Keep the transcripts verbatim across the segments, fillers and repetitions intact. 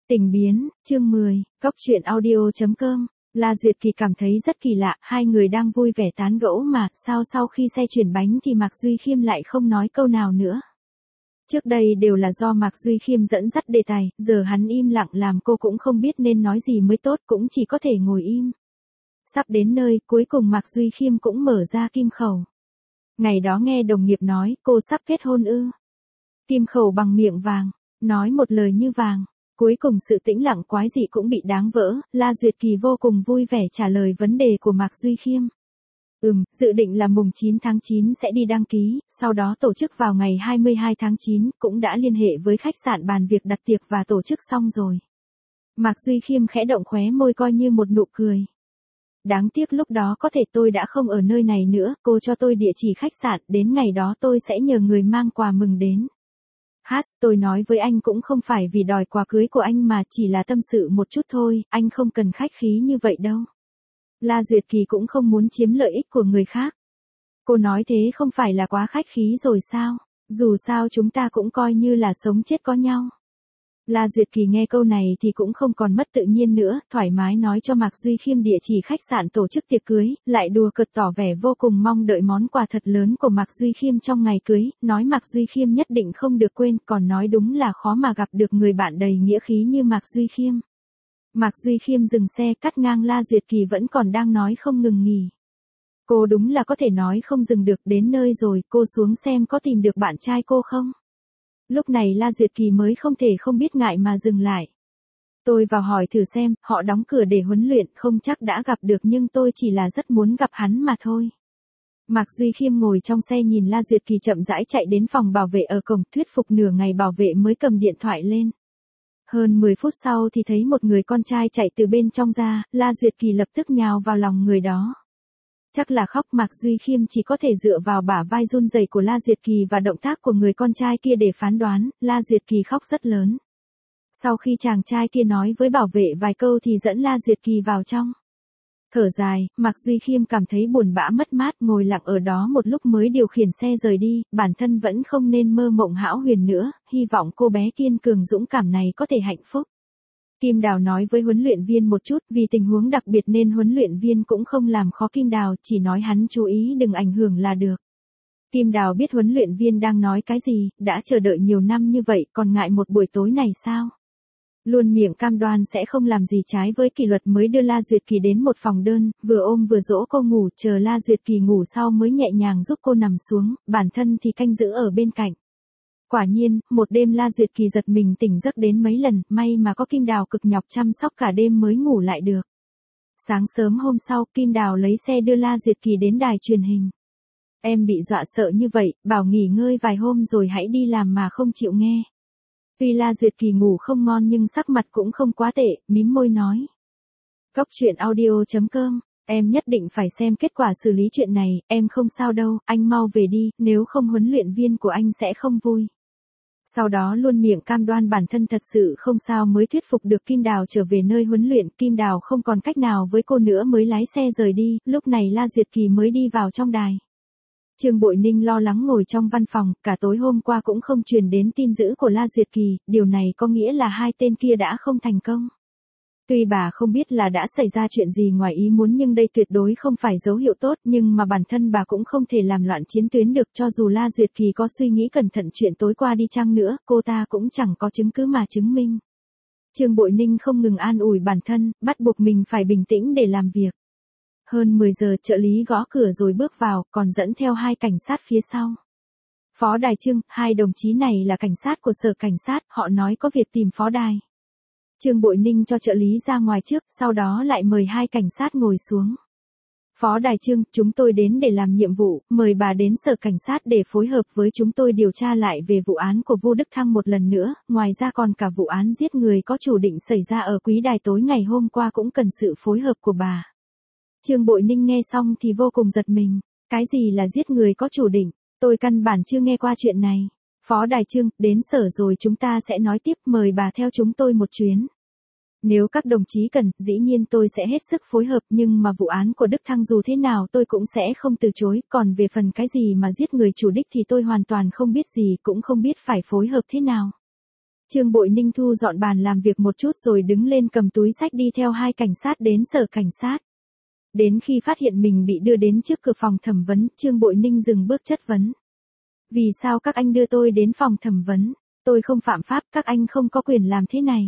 Tình biến, chương mười, Cóc truyện audio.com. La Duyệt Kỳ cảm thấy rất kỳ lạ, hai người đang vui vẻ tán gẫu mà, sao sau khi xe chuyển bánh thì Mạc Duy Khiêm lại không nói câu nào nữa. Trước đây đều là do Mạc Duy Khiêm dẫn dắt đề tài, giờ hắn im lặng làm cô cũng không biết nên nói gì mới tốt, cũng chỉ có thể ngồi im. Sắp đến nơi, cuối cùng Mạc Duy Khiêm cũng mở ra kim khẩu. Ngày đó nghe đồng nghiệp nói, cô sắp kết hôn ư. Kim khẩu bằng miệng vàng, nói một lời như vàng. Cuối cùng sự tĩnh lặng quái dị cũng bị đáng vỡ, La Duyệt Kỳ vô cùng vui vẻ trả lời vấn đề của Mạc Duy Khiêm. Ừm, dự định là mùng chín tháng chín sẽ đi đăng ký, sau đó tổ chức vào ngày hai mươi hai tháng chín, cũng đã liên hệ với khách sạn bàn việc đặt tiệc và tổ chức xong rồi. Mạc Duy Khiêm khẽ động khóe môi coi như một nụ cười. Đáng tiếc lúc đó có thể tôi đã không ở nơi này nữa, cô cho tôi địa chỉ khách sạn, đến ngày đó tôi sẽ nhờ người mang quà mừng đến. Hát, tôi nói với anh cũng không phải vì đòi quà cưới của anh mà chỉ là tâm sự một chút thôi, anh không cần khách khí như vậy đâu. La Duyệt Kỳ cũng không muốn chiếm lợi ích của người khác. Cô nói thế không phải là quá khách khí rồi sao, dù sao chúng ta cũng coi như là sống chết có nhau. La Duyệt Kỳ nghe câu này thì cũng không còn mất tự nhiên nữa, thoải mái nói cho Mạc Duy Khiêm địa chỉ khách sạn tổ chức tiệc cưới, lại đùa cợt tỏ vẻ vô cùng mong đợi món quà thật lớn của Mạc Duy Khiêm trong ngày cưới, nói Mạc Duy Khiêm nhất định không được quên, còn nói đúng là khó mà gặp được người bạn đầy nghĩa khí như Mạc Duy Khiêm. Mạc Duy Khiêm dừng xe cắt ngang La Duyệt Kỳ vẫn còn đang nói không ngừng nghỉ. Cô đúng là có thể nói không dừng được, đến nơi rồi, cô xuống xem có tìm được bạn trai cô không? Lúc này La Duyệt Kỳ mới không thể không biết ngại mà dừng lại. Tôi vào hỏi thử xem, họ đóng cửa để huấn luyện, không chắc đã gặp được nhưng tôi chỉ là rất muốn gặp hắn mà thôi. Mạc Duy Khiêm ngồi trong xe nhìn La Duyệt Kỳ chậm rãi chạy đến phòng bảo vệ ở cổng, thuyết phục nửa ngày bảo vệ mới cầm điện thoại lên. Hơn mười phút sau thì thấy một người con trai chạy từ bên trong ra, La Duyệt Kỳ lập tức nhào vào lòng người đó. Chắc là khóc, Mạc Duy Khiêm chỉ có thể dựa vào bả vai run rẩy của La Duyệt Kỳ và động tác của người con trai kia để phán đoán, La Duyệt Kỳ khóc rất lớn. Sau khi chàng trai kia nói với bảo vệ vài câu thì dẫn La Duyệt Kỳ vào trong. Thở dài, Mạc Duy Khiêm cảm thấy buồn bã mất mát, ngồi lặng ở đó một lúc mới điều khiển xe rời đi, bản thân vẫn không nên mơ mộng hão huyền nữa, hy vọng cô bé kiên cường dũng cảm này có thể hạnh phúc. Kim Đào nói với huấn luyện viên một chút, vì tình huống đặc biệt nên huấn luyện viên cũng không làm khó Kim Đào, chỉ nói hắn chú ý đừng ảnh hưởng là được. Kim Đào biết huấn luyện viên đang nói cái gì, đã chờ đợi nhiều năm như vậy, còn ngại một buổi tối này sao? Luôn miệng cam đoan sẽ không làm gì trái với kỷ luật mới đưa La Duyệt Kỳ đến một phòng đơn, vừa ôm vừa dỗ cô ngủ, chờ La Duyệt Kỳ ngủ sau mới nhẹ nhàng giúp cô nằm xuống, bản thân thì canh giữ ở bên cạnh. Quả nhiên, một đêm La Duyệt Kỳ giật mình tỉnh giấc đến mấy lần, may mà có Kim Đào cực nhọc chăm sóc cả đêm mới ngủ lại được. Sáng sớm hôm sau, Kim Đào lấy xe đưa La Duyệt Kỳ đến đài truyền hình. Em bị dọa sợ như vậy, bảo nghỉ ngơi vài hôm rồi hãy đi làm mà không chịu nghe. Tuy La Duyệt Kỳ ngủ không ngon nhưng sắc mặt cũng không quá tệ, mím môi nói. Cóc truyện audio.com, em nhất định phải xem kết quả xử lý chuyện này, em không sao đâu, anh mau về đi, nếu không huấn luyện viên của anh sẽ không vui. Sau đó luôn miệng cam đoan bản thân thật sự không sao mới thuyết phục được Kim Đào trở về nơi huấn luyện, Kim Đào không còn cách nào với cô nữa mới lái xe rời đi, lúc này La Duyệt Kỳ mới đi vào trong đài. Trương Bội Ninh lo lắng ngồi trong văn phòng, cả tối hôm qua cũng không truyền đến tin dữ của La Duyệt Kỳ, điều này có nghĩa là hai tên kia đã không thành công. Tuy bà không biết là đã xảy ra chuyện gì ngoài ý muốn nhưng đây tuyệt đối không phải dấu hiệu tốt, nhưng mà bản thân bà cũng không thể làm loạn chiến tuyến được, cho dù La Duyệt Kỳ có suy nghĩ cẩn thận chuyện tối qua đi chăng nữa, cô ta cũng chẳng có chứng cứ mà chứng minh. Trương Bội Ninh không ngừng an ủi bản thân, bắt buộc mình phải bình tĩnh để làm việc. Hơn mười giờ trợ lý gõ cửa rồi bước vào, còn dẫn theo hai cảnh sát phía sau. Phó Đài Trương, hai đồng chí này là cảnh sát của sở cảnh sát, họ nói có việc tìm Phó Đài. Trương Bội Ninh cho trợ lý ra ngoài trước, sau đó lại mời hai cảnh sát ngồi xuống. Phó Đài Trương, chúng tôi đến để làm nhiệm vụ, mời bà đến sở cảnh sát để phối hợp với chúng tôi điều tra lại về vụ án của Vu Đức Thăng một lần nữa, ngoài ra còn cả vụ án giết người có chủ định xảy ra ở Quý Đài tối ngày hôm qua cũng cần sự phối hợp của bà. Trương Bội Ninh nghe xong thì vô cùng giật mình, cái gì là giết người có chủ định, tôi căn bản chưa nghe qua chuyện này. Phó Đài Trương, đến sở rồi chúng ta sẽ nói tiếp, mời bà theo chúng tôi một chuyến. Nếu các đồng chí cần, dĩ nhiên tôi sẽ hết sức phối hợp, nhưng mà vụ án của Đức Thăng dù thế nào tôi cũng sẽ không từ chối, còn về phần cái gì mà giết người chủ đích thì tôi hoàn toàn không biết gì, cũng không biết phải phối hợp thế nào. Trương Bội Ninh thu dọn bàn làm việc một chút rồi đứng lên cầm túi xách đi theo hai cảnh sát đến sở cảnh sát. Đến khi phát hiện mình bị đưa đến trước cửa phòng thẩm vấn, Trương Bội Ninh dừng bước chất vấn. Vì sao các anh đưa tôi đến phòng thẩm vấn? Tôi không phạm pháp, các anh không có quyền làm thế này.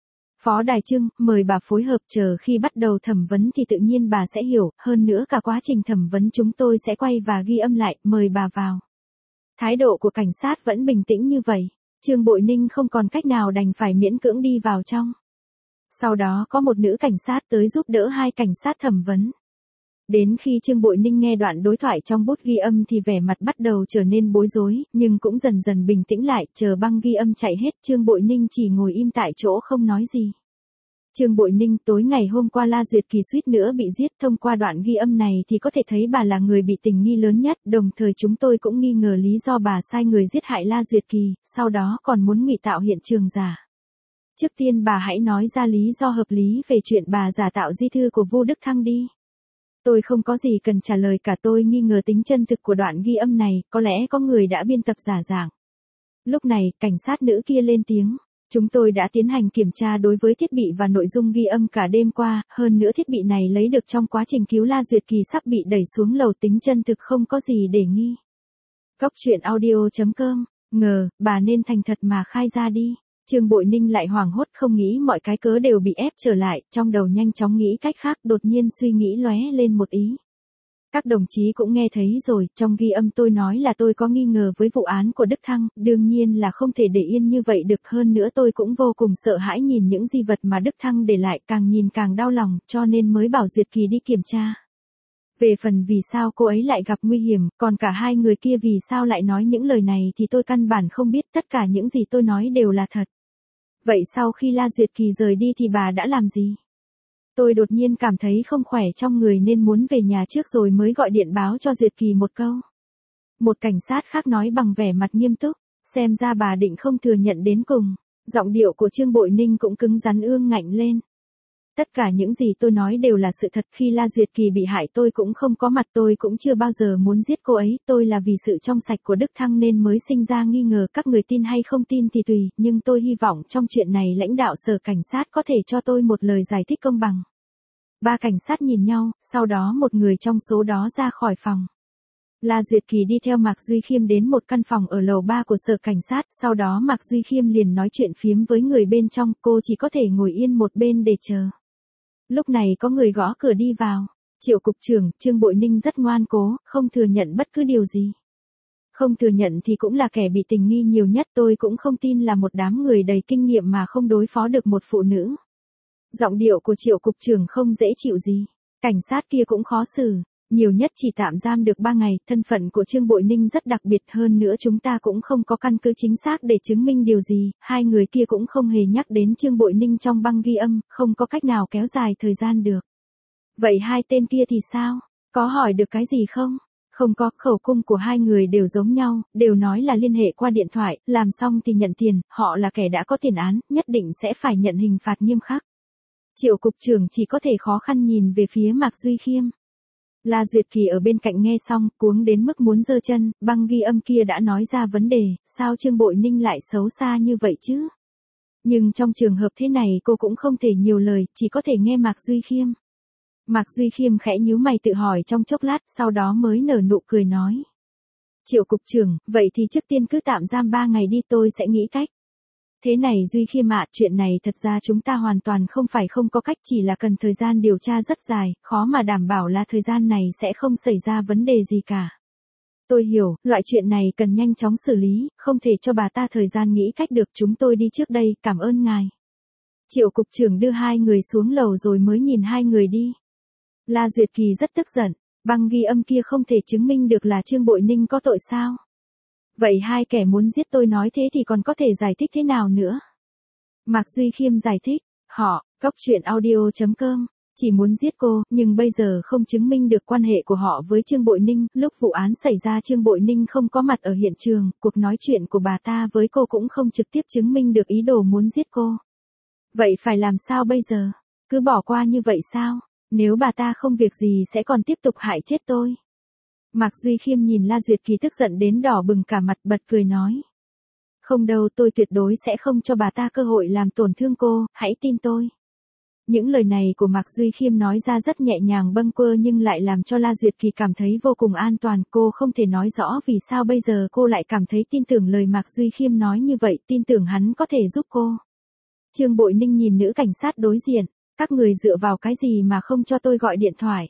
Phó Đài Trương, mời bà phối hợp, chờ khi bắt đầu thẩm vấn thì tự nhiên bà sẽ hiểu, hơn nữa cả quá trình thẩm vấn chúng tôi sẽ quay và ghi âm lại, mời bà vào. Thái độ của cảnh sát vẫn bình tĩnh như vậy, Trương Bội Ninh không còn cách nào đành phải miễn cưỡng đi vào trong. Sau đó có một nữ cảnh sát tới giúp đỡ hai cảnh sát thẩm vấn. Đến khi Trương Bội Ninh nghe đoạn đối thoại trong bút ghi âm thì vẻ mặt bắt đầu trở nên bối rối, nhưng cũng dần dần bình tĩnh lại, chờ băng ghi âm chạy hết, Trương Bội Ninh chỉ ngồi im tại chỗ không nói gì. Trương Bội Ninh, tối ngày hôm qua La Duyệt Kỳ suýt nữa bị giết, thông qua đoạn ghi âm này thì có thể thấy bà là người bị tình nghi lớn nhất, đồng thời chúng tôi cũng nghi ngờ lý do bà sai người giết hại La Duyệt Kỳ, sau đó còn muốn ngụy tạo hiện trường giả. Trước tiên bà hãy nói ra lý do hợp lý về chuyện bà giả tạo di thư của Vu Đức Thăng đi. Tôi không có gì cần trả lời cả, tôi nghi ngờ tính chân thực của đoạn ghi âm này, có lẽ có người đã biên tập giả dạng. Lúc này, cảnh sát nữ kia lên tiếng. Chúng tôi đã tiến hành kiểm tra đối với thiết bị và nội dung ghi âm cả đêm qua, hơn nữa thiết bị này lấy được trong quá trình cứu La Duyệt Kỳ sắp bị đẩy xuống lầu, tính chân thực không có gì để nghi. Góc truyện audio chấm com, ngờ, bà nên thành thật mà khai ra đi. Trương Bội Ninh lại hoảng hốt, không nghĩ mọi cái cớ đều bị ép trở lại, trong đầu nhanh chóng nghĩ cách khác, đột nhiên suy nghĩ lóe lên một ý. Các đồng chí cũng nghe thấy rồi, trong ghi âm tôi nói là tôi có nghi ngờ với vụ án của Đức Thăng, đương nhiên là không thể để yên như vậy được, hơn nữa tôi cũng vô cùng sợ hãi nhìn những di vật mà Đức Thăng để lại, càng nhìn càng đau lòng, cho nên mới bảo Duyệt Kỳ đi kiểm tra. Về phần vì sao cô ấy lại gặp nguy hiểm, còn cả hai người kia vì sao lại nói những lời này thì tôi căn bản không biết, tất cả những gì tôi nói đều là thật. Vậy sau khi La Duyệt Kỳ rời đi thì bà đã làm gì? Tôi đột nhiên cảm thấy không khỏe trong người nên muốn về nhà trước rồi mới gọi điện báo cho Duyệt Kỳ một câu. Một cảnh sát khác nói bằng vẻ mặt nghiêm túc, xem ra bà định không thừa nhận đến cùng. Giọng điệu của Trương Bội Ninh cũng cứng rắn ương ngạnh lên. Tất cả những gì tôi nói đều là sự thật, khi La Duyệt Kỳ bị hại tôi cũng không có mặt, tôi cũng chưa bao giờ muốn giết cô ấy, tôi là vì sự trong sạch của Đức Thăng nên mới sinh ra nghi ngờ, các người tin hay không tin thì tùy, nhưng tôi hy vọng trong chuyện này lãnh đạo sở cảnh sát có thể cho tôi một lời giải thích công bằng. Ba cảnh sát nhìn nhau, sau đó một người trong số đó ra khỏi phòng. La Duyệt Kỳ đi theo Mạc Duy Khiêm đến một căn phòng ở lầu ba của sở cảnh sát, sau đó Mạc Duy Khiêm liền nói chuyện phiếm với người bên trong, cô chỉ có thể ngồi yên một bên để chờ. Lúc này có người gõ cửa đi vào. Triệu cục trưởng, Trương Bội Ninh rất ngoan cố, không thừa nhận bất cứ điều gì. Không thừa nhận thì cũng là kẻ bị tình nghi nhiều nhất, tôi cũng không tin là một đám người đầy kinh nghiệm mà không đối phó được một phụ nữ. Giọng điệu của Triệu cục trưởng không dễ chịu gì. Cảnh sát kia cũng khó xử, nhiều nhất chỉ tạm giam được ba ngày, thân phận của Trương Bội Ninh rất đặc biệt, hơn nữa chúng ta cũng không có căn cứ chính xác để chứng minh điều gì, hai người kia cũng không hề nhắc đến Trương Bội Ninh trong băng ghi âm, không có cách nào kéo dài thời gian được. Vậy hai tên kia thì sao? Có hỏi được cái gì không? Không có, khẩu cung của hai người đều giống nhau, đều nói là liên hệ qua điện thoại, làm xong thì nhận tiền, họ là kẻ đã có tiền án, nhất định sẽ phải nhận hình phạt nghiêm khắc. Triệu cục trưởng chỉ có thể khó khăn nhìn về phía Mạc Duy Khiêm. La Duyệt Kỳ ở bên cạnh nghe xong, cuống đến mức muốn giơ chân, băng ghi âm kia đã nói ra vấn đề, sao Trương Bội Ninh lại xấu xa như vậy chứ? Nhưng trong trường hợp thế này cô cũng không thể nhiều lời, chỉ có thể nghe Mạc Duy Khiêm. Mạc Duy Khiêm khẽ nhíu mày tự hỏi trong chốc lát, sau đó mới nở nụ cười nói. Triệu cục trưởng, vậy thì trước tiên cứ tạm giam ba ngày đi, tôi sẽ nghĩ cách. Thế này Duy Khiêm ạ, chuyện này thật ra chúng ta hoàn toàn không phải không có cách, chỉ là cần thời gian điều tra rất dài, khó mà đảm bảo là thời gian này sẽ không xảy ra vấn đề gì cả. Tôi hiểu, loại chuyện này cần nhanh chóng xử lý, không thể cho bà ta thời gian nghĩ cách được, chúng tôi đi trước đây, cảm ơn ngài. Triệu cục trưởng đưa hai người xuống lầu rồi mới nhìn hai người đi. La Duyệt Kỳ rất tức giận, băng ghi âm kia không thể chứng minh được là Trương Bội Ninh có tội sao? Vậy hai kẻ muốn giết tôi nói thế thì còn có thể giải thích thế nào nữa? Mạc Duy Khiêm giải thích, họ, góc truyện audio chấm com, chỉ muốn giết cô, nhưng bây giờ không chứng minh được quan hệ của họ với Trương Bội Ninh, lúc vụ án xảy ra Trương Bội Ninh không có mặt ở hiện trường, cuộc nói chuyện của bà ta với cô cũng không trực tiếp chứng minh được ý đồ muốn giết cô. Vậy phải làm sao bây giờ? Cứ bỏ qua như vậy sao? Nếu bà ta không việc gì sẽ còn tiếp tục hại chết tôi. Mạc Duy Khiêm nhìn La Duyệt Kỳ tức giận đến đỏ bừng cả mặt, bật cười nói. Không đâu, tôi tuyệt đối sẽ không cho bà ta cơ hội làm tổn thương cô, hãy tin tôi. Những lời này của Mạc Duy Khiêm nói ra rất nhẹ nhàng bâng quơ nhưng lại làm cho La Duyệt Kỳ cảm thấy vô cùng an toàn. Cô không thể nói rõ vì sao bây giờ cô lại cảm thấy tin tưởng lời Mạc Duy Khiêm nói như vậy, tin tưởng hắn có thể giúp cô. Trương Bội Ninh nhìn nữ cảnh sát đối diện, các người dựa vào cái gì mà không cho tôi gọi điện thoại?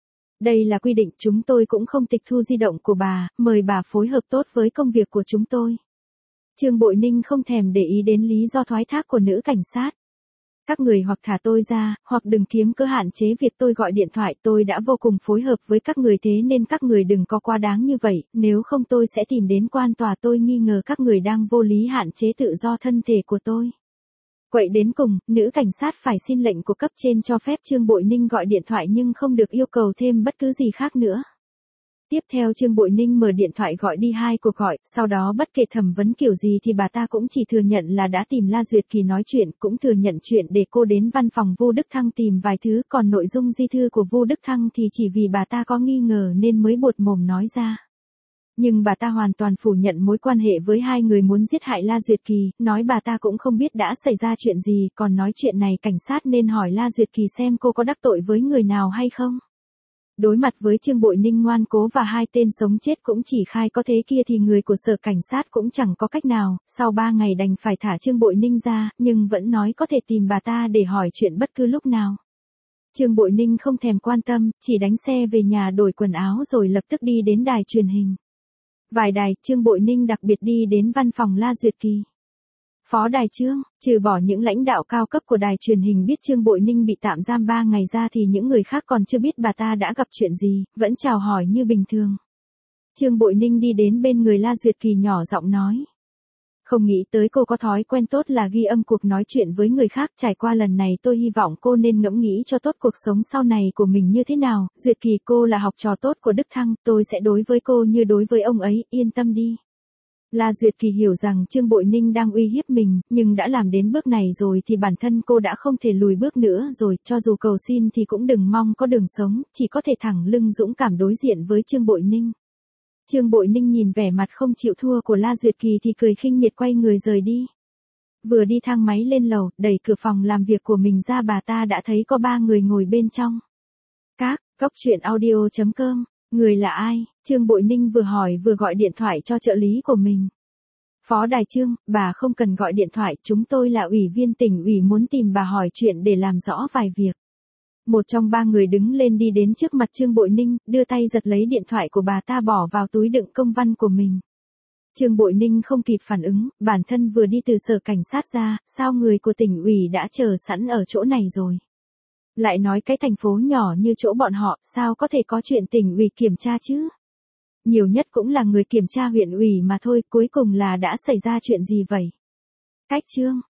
Đây là quy định, chúng tôi cũng không tịch thu di động của bà, mời bà phối hợp tốt với công việc của chúng tôi. Trương Bội Ninh không thèm để ý đến lý do thoái thác của nữ cảnh sát. Các người hoặc thả tôi ra, hoặc đừng kiếm cớ hạn chế việc tôi gọi điện thoại, tôi đã vô cùng phối hợp với các người thế nên các người đừng có quá đáng như vậy, nếu không tôi sẽ tìm đến quan tòa, tôi nghi ngờ các người đang vô lý hạn chế tự do thân thể của tôi. Quậy đến cùng, nữ cảnh sát phải xin lệnh của cấp trên cho phép Trương Bội Ninh gọi điện thoại nhưng không được yêu cầu thêm bất cứ gì khác nữa. Tiếp theo Trương Bội Ninh mở điện thoại gọi đi hai cuộc gọi, sau đó bất kể thẩm vấn kiểu gì thì bà ta cũng chỉ thừa nhận là đã tìm La Duyệt Kỳ nói chuyện, cũng thừa nhận chuyện để cô đến văn phòng Vu Đức Thăng tìm vài thứ, còn nội dung di thư của Vu Đức Thăng thì chỉ vì bà ta có nghi ngờ nên mới buột mồm nói ra. Nhưng bà ta hoàn toàn phủ nhận mối quan hệ với hai người muốn giết hại La Duyệt Kỳ, nói bà ta cũng không biết đã xảy ra chuyện gì, còn nói chuyện này cảnh sát nên hỏi La Duyệt Kỳ xem cô có đắc tội với người nào hay không. Đối mặt với Trương Bội Ninh ngoan cố và hai tên sống chết cũng chỉ khai có thế kia thì người của sở cảnh sát cũng chẳng có cách nào, sau ba ngày đành phải thả Trương Bội Ninh ra, nhưng vẫn nói có thể tìm bà ta để hỏi chuyện bất cứ lúc nào. Trương Bội Ninh không thèm quan tâm, chỉ đánh xe về nhà đổi quần áo rồi lập tức đi đến đài truyền hình. Vài đài, Trương Bội Ninh đặc biệt đi đến văn phòng La Duyệt Kỳ. Phó đài Trương, trừ bỏ những lãnh đạo cao cấp của đài truyền hình biết Trương Bội Ninh bị tạm giam ba ngày ra thì những người khác còn chưa biết bà ta đã gặp chuyện gì, vẫn chào hỏi như bình thường. Trương Bội Ninh đi đến bên người La Duyệt Kỳ nhỏ giọng nói. Không nghĩ tới cô có thói quen tốt là ghi âm cuộc nói chuyện với người khác, trải qua lần này tôi hy vọng cô nên ngẫm nghĩ cho tốt cuộc sống sau này của mình như thế nào. Duyệt Kỳ, cô là học trò tốt của Đức Thăng, tôi sẽ đối với cô như đối với ông ấy, yên tâm đi. La Duyệt Kỳ hiểu rằng Trương Bội Ninh đang uy hiếp mình, nhưng đã làm đến bước này rồi thì bản thân cô đã không thể lùi bước nữa rồi, cho dù cầu xin thì cũng đừng mong có đường sống, chỉ có thể thẳng lưng dũng cảm đối diện với Trương Bội Ninh. Trương Bội Ninh nhìn vẻ mặt không chịu thua của La Duyệt Kỳ thì cười khinh miệt quay người rời đi. Vừa đi thang máy lên lầu, đẩy cửa phòng làm việc của mình ra bà ta đã thấy có ba người ngồi bên trong. Các, Cốc Truyện Audio chấm com. Người là ai? Trương Bội Ninh vừa hỏi vừa gọi điện thoại cho trợ lý của mình. Phó đài Trương, bà không cần gọi điện thoại, chúng tôi là ủy viên tỉnh ủy muốn tìm bà hỏi chuyện để làm rõ vài việc. Một trong ba người đứng lên đi đến trước mặt Trương Bội Ninh, đưa tay giật lấy điện thoại của bà ta bỏ vào túi đựng công văn của mình. Trương Bội Ninh không kịp phản ứng, bản thân vừa đi từ sở cảnh sát ra, sao người của tỉnh ủy đã chờ sẵn ở chỗ này rồi. Lại nói cái thành phố nhỏ như chỗ bọn họ, sao có thể có chuyện tỉnh ủy kiểm tra chứ? Nhiều nhất cũng là người kiểm tra huyện ủy mà thôi, cuối cùng là đã xảy ra chuyện gì vậy? Cách Trương,